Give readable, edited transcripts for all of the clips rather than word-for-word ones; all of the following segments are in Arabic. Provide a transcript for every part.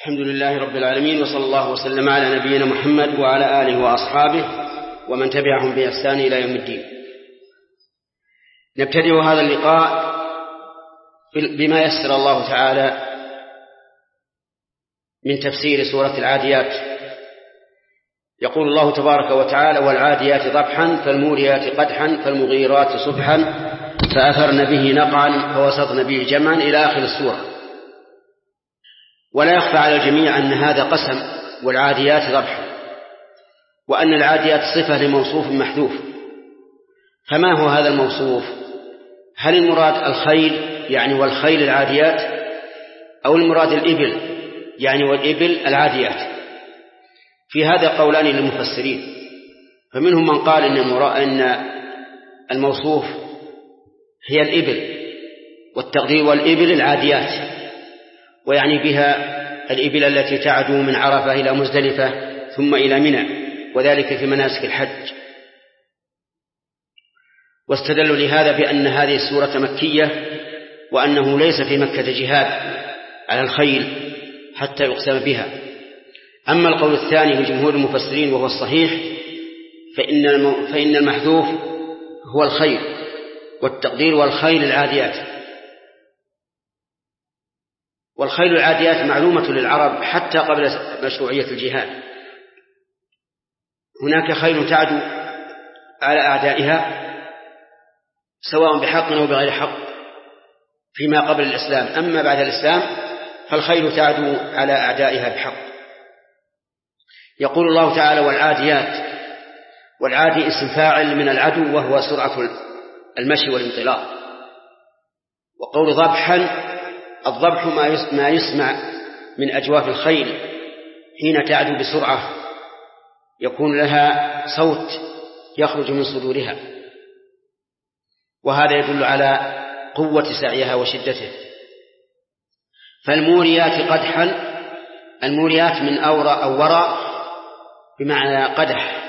الحمد لله رب العالمين، وصلى الله وسلم على نبينا محمد وعلى آله وأصحابه ومن تبعهم بإحسان إلى يوم الدين. نبتدئ هذا اللقاء بما يسر الله تعالى من تفسير سورة العاديات. يقول الله تبارك وتعالى: والعاديات ضبحا فالموريات قدحا فالمغيرات صبحا فأثرن به نقعا فوسطن به جمعا إلى آخر السورة. ولا يخفى على الجميع أن هذا قسم والعاديات ضبحا، وأن العاديات صفة لموصوف محذوف. فما هو هذا الموصوف؟ هل المراد الخيل يعني والخيل العاديات، أو المراد الإبل يعني والإبل العاديات؟ في هذا قولان للمفسرين، فمنهم من قال إن الموصوف هي الإبل، والتقدير والإبل العاديات، ويعني بها الإبل التي تعدو من عرفة إلى مزدلفة ثم إلى منى، وذلك في مناسك الحج. واستدلوا لهذا بأن هذه السورة مكية، وأنه ليس في مكة جهاد على الخيل حتى يقسم بها. أما القول الثاني لجمهور المفسرين وهو الصحيح، فإن المحذوف هو الخيل، والتقدير والخيل العاديات. والخيل العاديات معلومة للعرب حتى قبل مشروعية الجهاد. هناك خيل تعدو على أعدائها سواء بحق أو بغير حق فيما قبل الإسلام، أما بعد الإسلام فالخيل تعدو على أعدائها بحق. يقول الله تعالى: والعاديات. والعادي اسم فاعل من العدو، وهو سرعة المشي والانطلاق. وقول ضبحا، الضبح ما يسمع من أجواف الخيل حين تعدو بسرعة، يكون لها صوت يخرج من صدورها، وهذا يدل على قوة سعيها وشدته. فالموريات قدحا، الموريات من أورى أو وراء بمعنى قدح،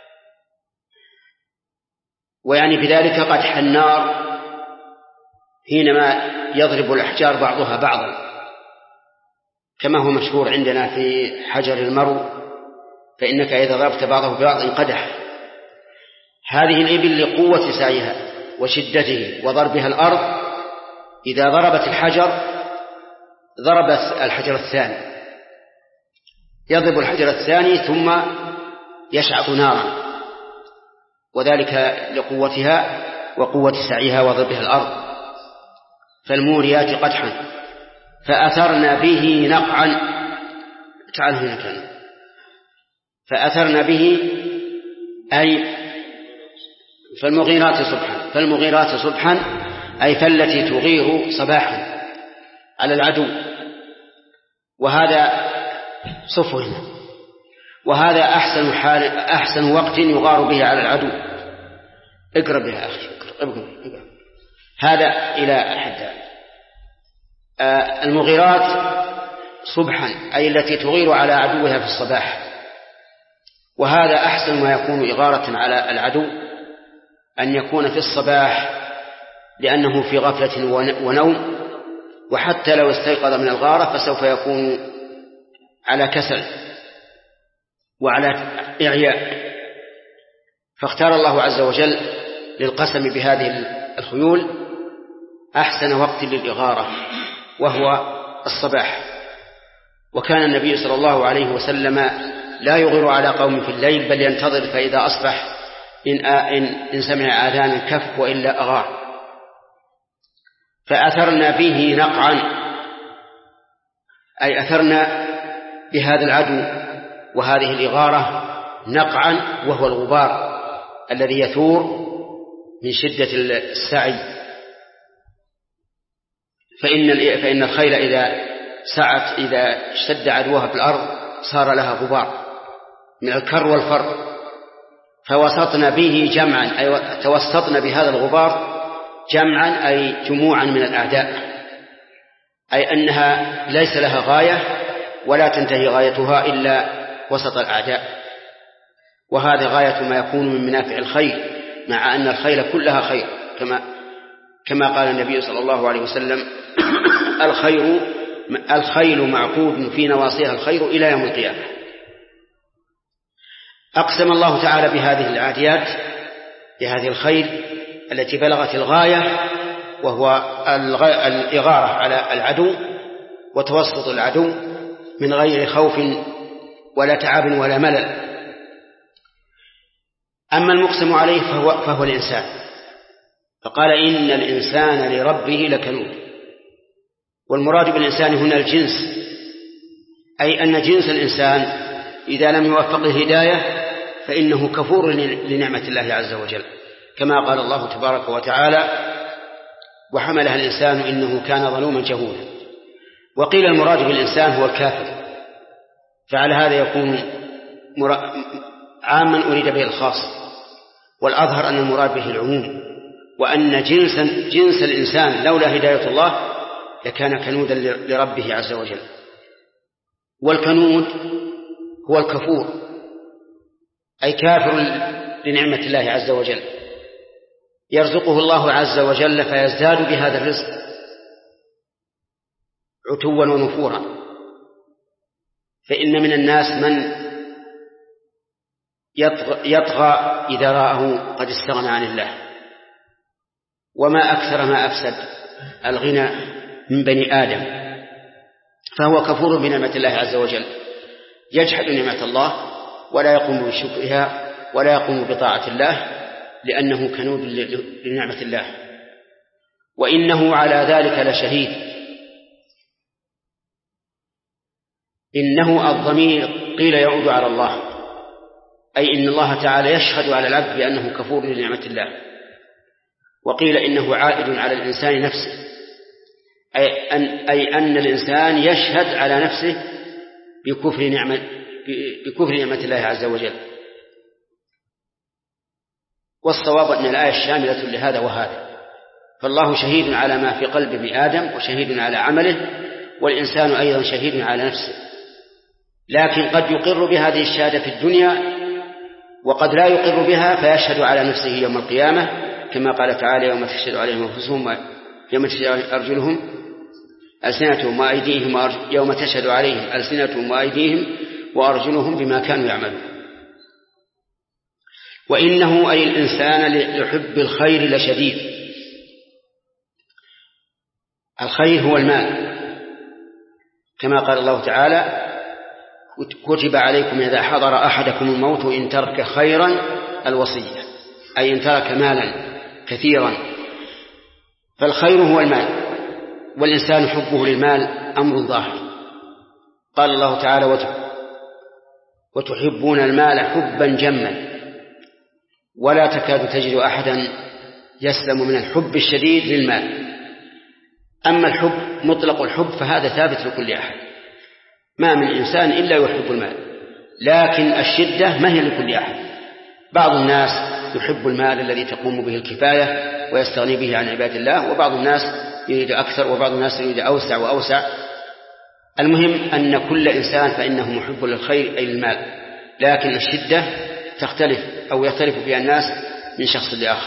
ويعني بذلك قدح النار حينما يضرب الأحجار بعضها بعضا، كما هو مشهور عندنا في حجر المرو، فإنك إذا ضربت بعضه ببعض انقدح. هذه الإبل لقوة سعيها وشدته وضربها الأرض، إذا ضربت الحجر ضربت الحجر الثاني، يضرب الحجر الثاني ثم يشعط نارا، وذلك لقوتها وقوة سعيها وضربها الأرض. فالموريات قدحا فأثرن به نقعا. تعال هنا كان فأثرن به أي فالمغيرات صبحا. فالمغيرات صبحا أي فالتي تغير صباحا على العدو، وهذا صفه، وهذا أحسن وقت يغار به على العدو. اقرأ بها أخي، اقرأ. هذا إلى أحد. المغيرات صبحا أي التي تغير على عدوها في الصباح، وهذا أحسن ما يكون إغارة على العدو أن يكون في الصباح، لأنه في غفلة ونوم، وحتى لو استيقظ من الغارة فسوف يكون على كسل وعلى إعياء. فاختار الله عز وجل للقسم بهذه الخيول أحسن وقت للإغارة، وهو الصباح. وكان النبي صلى الله عليه وسلم لا يغير على قوم في الليل، بل ينتظر، فإذا أصبح إن سمع آذان كف، وإلا أغار. فأثرنا به نقعا أي أثرنا بهذا العدو وهذه الإغارة نقعا، وهو الغبار الذي يثور من شدة السعي. فإن الخيل إذا اشتد عدوها في الأرض صار لها غبار من الكر والفر. فوسطنا به جمعا أي توسطنا بهذا الغبار جمعا أي جموعا من الأعداء، أي أنها ليس لها غاية ولا تنتهي غايتها إلا وسط الأعداء. وهذا غاية ما يكون من منافع الخيل، مع أن الخيل كلها كما قال النبي صلى الله عليه وسلم: الخير الخيل معقود في نواصيها الخير إلى يوم القيامة. أقسم الله تعالى بهذه العاديات بهذه الخيل التي بلغت الغاية، وهو الإغارة على العدو وتوسط العدو من غير خوف ولا تعب ولا ملل. أما المقسم عليه فهو الإنسان، فقال إن الإنسان لربه لكنود. والمراد بالإنسان هنا الجنس، أي أن جنس الإنسان إذا لم يوفق الهداية فإنه كفور لنعمة الله عز وجل، كما قال الله تبارك وتعالى وحملها الإنسان إنه كان ظلوما جهولا. وقيل المراد بالإنسان هو الكافر، فعلى هذا يكون عاما أريد به الخاص، والأظهر أن المراد به العموم، وأن جنس الإنسان لولا هداية الله لكان كنودا لربه عز وجل. والكنود هو الكفور، أي كافر لنعمة الله عز وجل، يرزقه الله عز وجل فيزداد بهذا الرزق عتوا ونفورا. فإن من الناس من يطغى إذا رآه قد استغنى عن الله، وما أكثر ما أفسد الغنى من بني آدم، فهو كفور بنعمة الله عز وجل، يجحد نعمة الله ولا يقوم بشكرها ولا يقوم بطاعة الله، لأنه كنود لنعمة الله، وإنه على ذلك لشهيد. إنه الضمير قيل يعود على الله، أي إن الله تعالى يشهد على العبد بأنه كفور لنعمة الله، وقيل إنه عائد على الإنسان نفسه، أي أن الإنسان يشهد على نفسه بكفر نعمة الله عز وجل. والصواب أن الآية شاملة لهذا وهذا، فالله شهيد على ما في قلب ابن آدم وشهيد على عمله، والإنسان أيضا شهيد على نفسه، لكن قد يقر بهذه الشهادة في الدنيا وقد لا يقر بها فيشهد على نفسه يوم القيامة، كما قال تعالى يوم تشهد عليهم أنفسهم يوم تشهد أرجلهم ألسنتهم وأيديهم يوم تشهد عليهم ألسنتهم وأيديهم وأرجلهم بما كانوا يعملون. وإنه أي الإنسان لحب الخير لشديد. الخير هو المال، كما قال الله تعالى كتب عليكم إذا حضر أحدكم الموت إن ترك خيرا الوصية، أي إن ترك مالا كثيرا، فالخير هو المال، والإنسان حبه للمال أمر ظاهر. قال الله تعالى وتحبون المال حبا جما، ولا تكاد تجد أحدا يسلم من الحب الشديد للمال. أما الحب مطلق الحب فهذا ثابت لكل أحد، ما من إنسان إلا يحب المال، لكن الشدة ما هي لكل أحد. بعض الناس يحب المال الذي تقوم به الكفاية ويستغني به عن عباد الله، وبعض الناس يريد أكثر، وبعض الناس يريد أوسع وأوسع. المهم أن كل إنسان فإنه محب للخير أي المال، لكن الشدة تختلف أو يختلف فيها الناس من شخص لآخر.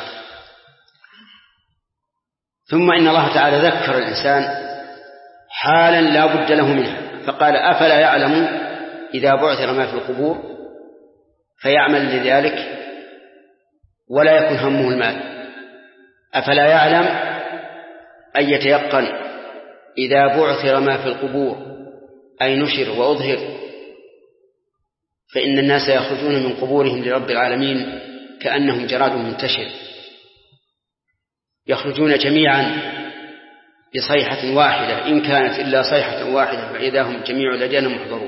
ثم إن الله تعالى ذكر الإنسان حالا لا بد له منها، فقال أفلا يعلم إذا بعثر ما في القبور فيعمل لذلك ولا يكون همه المال. أفلا يعلم أن يتيقن إذا بعثر ما في القبور أي نشر وأظهر، فإن الناس يخرجون من قبورهم لرب العالمين كأنهم جراد منتشر، يخرجون جميعا بصيحة واحدة، إن كانت إلا صيحة واحدة فإذا هم جميع لدينا محضرون.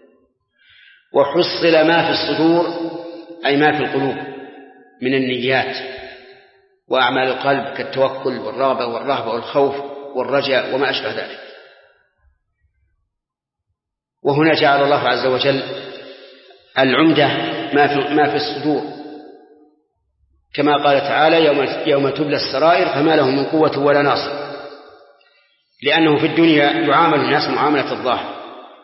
وحصل ما في الصدور أي ما في القلوب من النيات وأعمال القلب كالتوكل والرغبة والرهبة والخوف والرجاء وما أشبه ذلك. وهنا جعل الله عز وجل العمدة ما في الصدور، كما قال تعالى يوم تبلى السرائر فما له من قوة ولا ناصر، لأنه في الدنيا يعامل الناس معاملة الظاهر،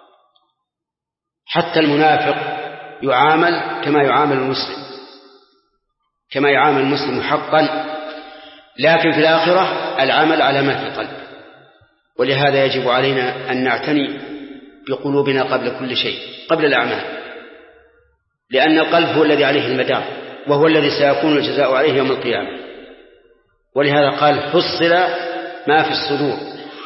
حتى المنافق يعامل كما يعامل المسلم، كما يعامل المسلم حقا، لكن في الآخرة العمل على ما في القلب. ولهذا يجب علينا أن نعتني بقلوبنا قبل كل شيء، قبل الأعمال، لأن القلب هو الذي عليه المدار، وهو الذي سيكون الجزاء عليه يوم القيامة. ولهذا قال فصل ما في الصدور.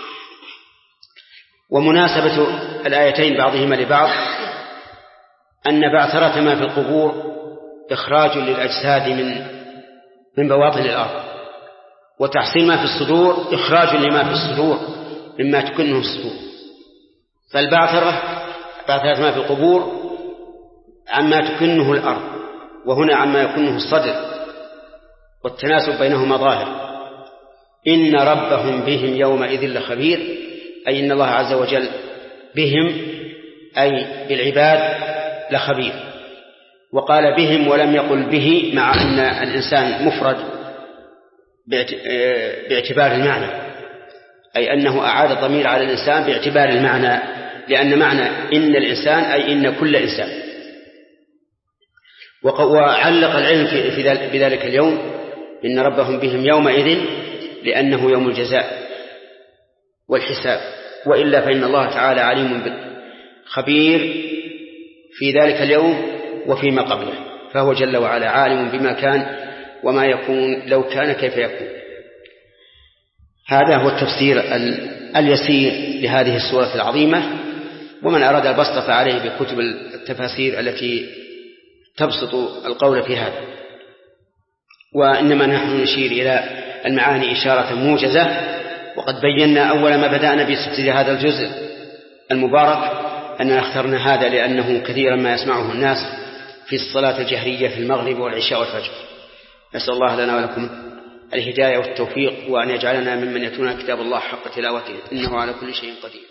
ومناسبة الآيتين بعضهما لبعض أن بعثرة ما في القبور إخراج للأجساد من بواطن الأرض، وتحصيل ما في الصدور إخراج لما في الصدور مما تكنه الصدور. فالبعثرة ما في القبور عما تكنه الأرض، وهنا عما يكنه الصدر، والتناسب بينهما ظاهر. إن ربهم بهم يومئذ لخبير، أي إن الله عز وجل بهم أي بالعباد لخبير. وقال بهم ولم يقل به، مع أن الإنسان مفرد باعتبار المعنى، أي أنه أعاد الضمير على الإنسان باعتبار المعنى، لأن معنى إن الإنسان أي إن كل إنسان. وعلق العلم بذلك اليوم إن ربهم بهم يومئذ لأنه يوم الجزاء والحساب، وإلا فإن الله تعالى عليم خبير في ذلك اليوم وفيما قبله، فهو جل وعلا عالم بما كان وما يكون لو كان كيف يكون. هذا هو التفسير اليسير لهذه السورة العظيمة، ومن أراد البسط فعليه بكتب التفاسير التي تبسط القول في هذا. وإنما نحن نشير إلى المعاني إشارة موجزة، وقد بينا أول ما بدأنا بتفسير هذا الجزء المبارك أننا اخترنا هذا لأنه كثيرا ما يسمعه الناس في الصلاة الجهرية في المغرب والعشاء والفجر. نسأل الله لنا ولكم الهداية والتوفيق، وأن يجعلنا ممن يتلون كتاب الله حق تلاوته، إنه على كل شيء قدير.